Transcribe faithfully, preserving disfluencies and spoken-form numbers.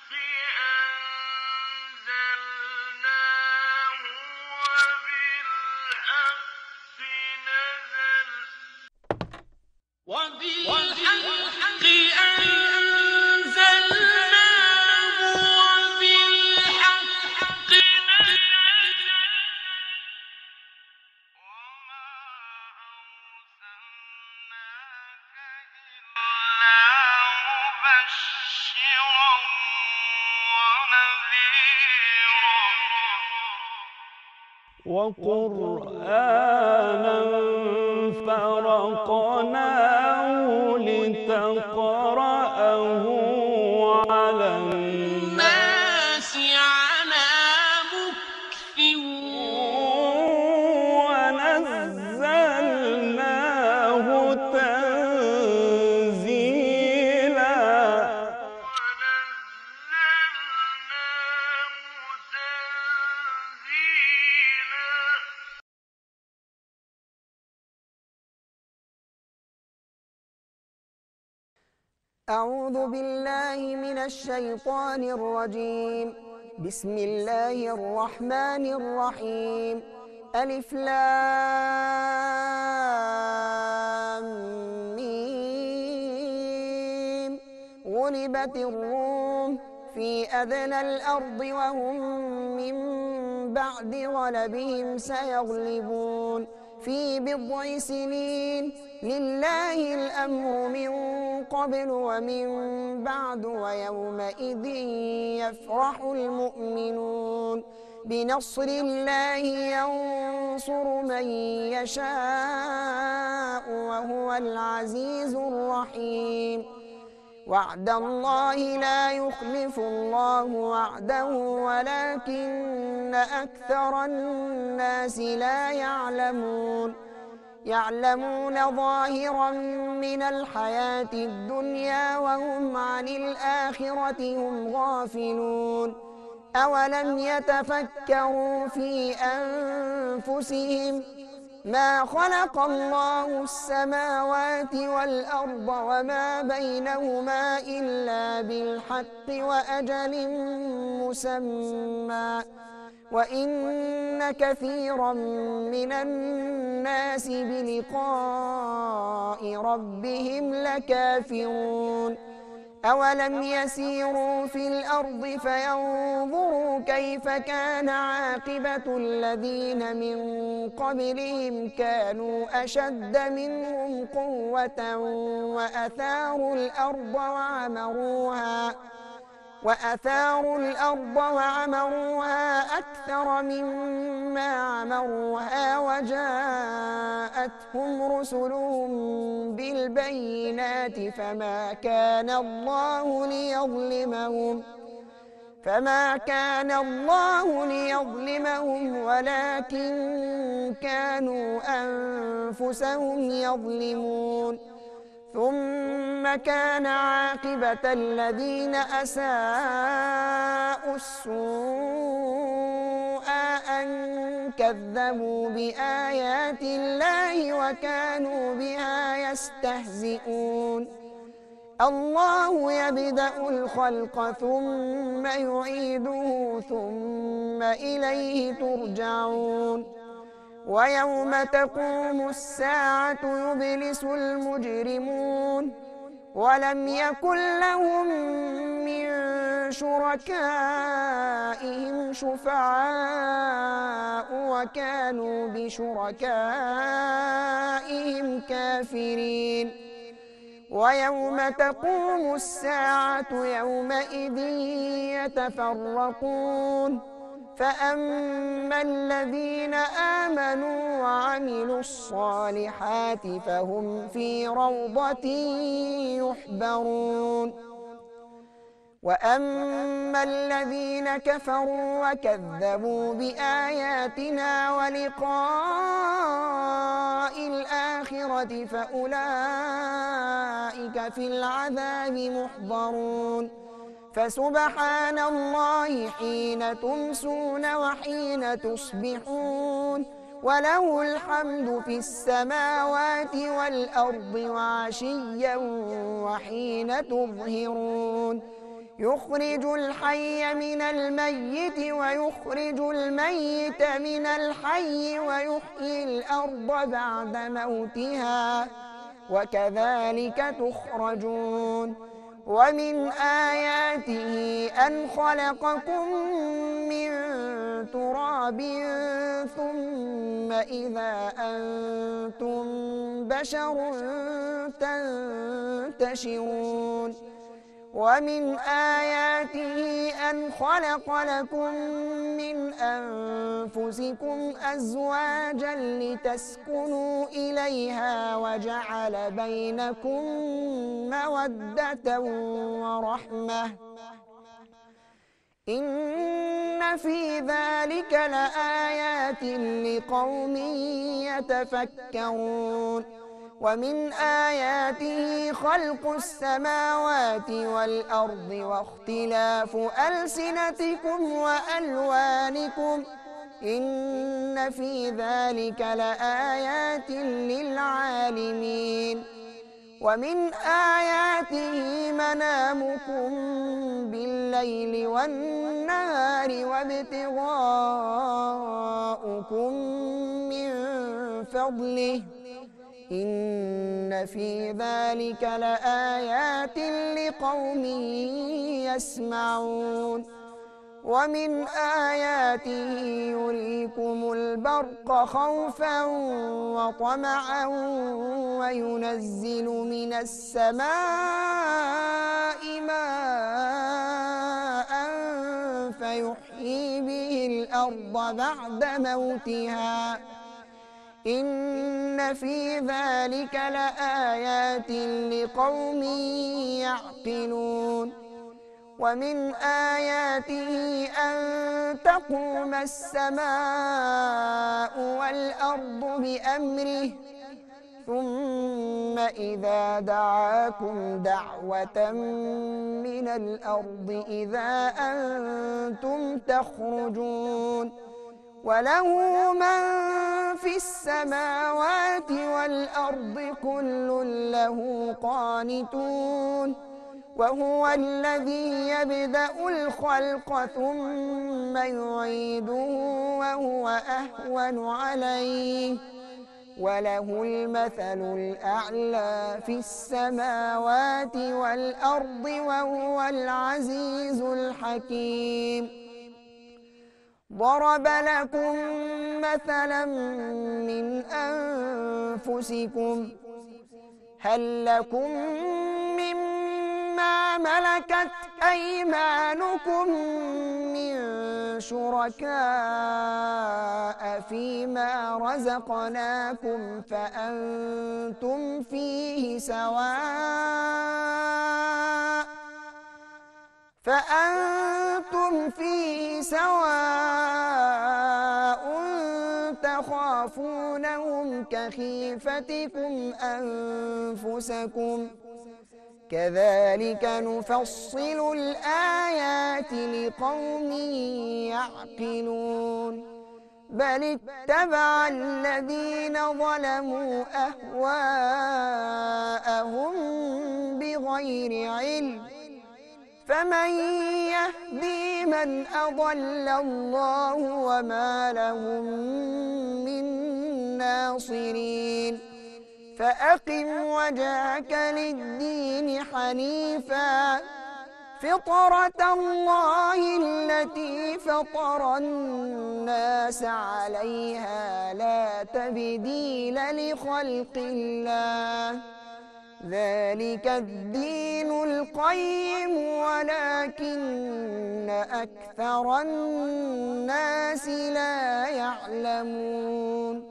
أنزلناه وبالحق نزل وبالحق أنزلناه وبالحق نزل وما أرسلناك إلا مبشرا ونذيرا وقرآنا فرقناه لتقرأه على الناس على مكث ونزلناه تنزيلا ونزلناه تنزيلا أعوذ بالله من الشيطان الرجيم. بسم الله الرحمن الرحيم. ألف لام ميم. غلبت الروم في أدنى الأرض وهم من بعد غلبهم سيغلبون في بضع سنين. لله الأمر من قبل ومن بعد ويومئذ يفرح المؤمنون بنصر الله ينصر من يشاء وهو العزيز الرحيم. وعد الله لا يخلف الله وعده ولكن أكثر الناس لا يعلمون يعلمون ظاهرا من الحياة الدنيا وهم عن الآخرة هم غافلون. أولم يتفكروا في أنفسهم ما خلق الله السماوات والأرض وما بينهما إلا بالحق وأجل مسمى وإن كثيرا من الناس بلقاء ربهم لكافرون. أولم يسيروا في الأرض فينظروا كيف كان عاقبة الذين من قبلهم كانوا أشد منهم قوة وأثاروا الأرض وعمروها وأثاروا الأرض وعمروها أكثر مما عمروها وجاءتهم رسلهم بالبينات فما كان الله ليظلمهم فما كان الله ليظلمهم ولكن كانوا أنفسهم يظلمون. ثم كان عاقبة الذين أساءوا السوء أن كذبوا بآيات الله وكانوا بها يستهزئون. الله يبدأ الخلق ثم يعيده ثم إليه ترجعون. ويوم تقوم الساعة يبلس المجرمون ولم يكن لهم من شركائهم شفعاء وكانوا بشركائهم كافرين. ويوم تقوم الساعة يومئذ يتفرقون فأما الذين آمنوا وعملوا الصالحات فهم في روضة يحبرون. وأما الذين كفروا وكذبوا بآياتنا ولقاء الآخرة فأولئك في العذاب محضرون. فسبحان الله حين تمسون وحين تصبحون وله الحمد في السماوات والأرض وعشيا وحين تظهرون يخرج الحي من الميت ويخرج الميت من الحي ويحيي الأرض بعد موتها وكذلك تخرجون. ومن آياته أن خلقكم من تراب ثم إذا أنتم بشر تنتشرون. ومن آياته أن خلق لكم من أنفسكم أزواجا لتسكنوا إليها وجعل بينكم مودة ورحمة إن في ذلك لآيات لقوم يتفكرون. ومن آياته خلق السماوات والأرض واختلاف ألسنتكم وألوانكم إن في ذلك لآيات للعالمين. ومن آياته منامكم بالليل والنهار وابتغاؤكم من فضله إن في ذلك لآيات لقوم يسمعون. ومن آياته يريكم البرق خوفا وطمعا وينزل من السماء ماء فيحيي به الأرض بعد موتها إن في ذلك لآيات لقوم يعقلون. ومن آياته أن تقوم السماء والأرض بأمره ثم إذا دعاكم دعوة من الأرض إذا أنتم تخرجون. وله من في السماوات والأرض كل له قانتون. وهو الذي يبدأ الخلق ثم يعيده وهو أهون عليه وله المثل الأعلى في السماوات والأرض وهو العزيز الحكيم. ضرب لكم مثلا من أنفسكم هل لكم مما ملكت أيمانكم من شركاء فيما رزقناكم فأنتم فيه سواء فأنتم فيه سواء تخافونهم كخيفتكم أنفسكم كذلك نفصل الآيات لقوم يعقلون. بل اتبع الذين ظلموا أهواءهم بغير علم فمن يهدي من أضل الله وما لهم من ناصرين. فأقم وجهك للدين حنيفا فطرة الله التي فطر الناس عليها لا تبديل لخلق الله ذلك الدين القيم ولكن أكثر الناس لا يعلمون.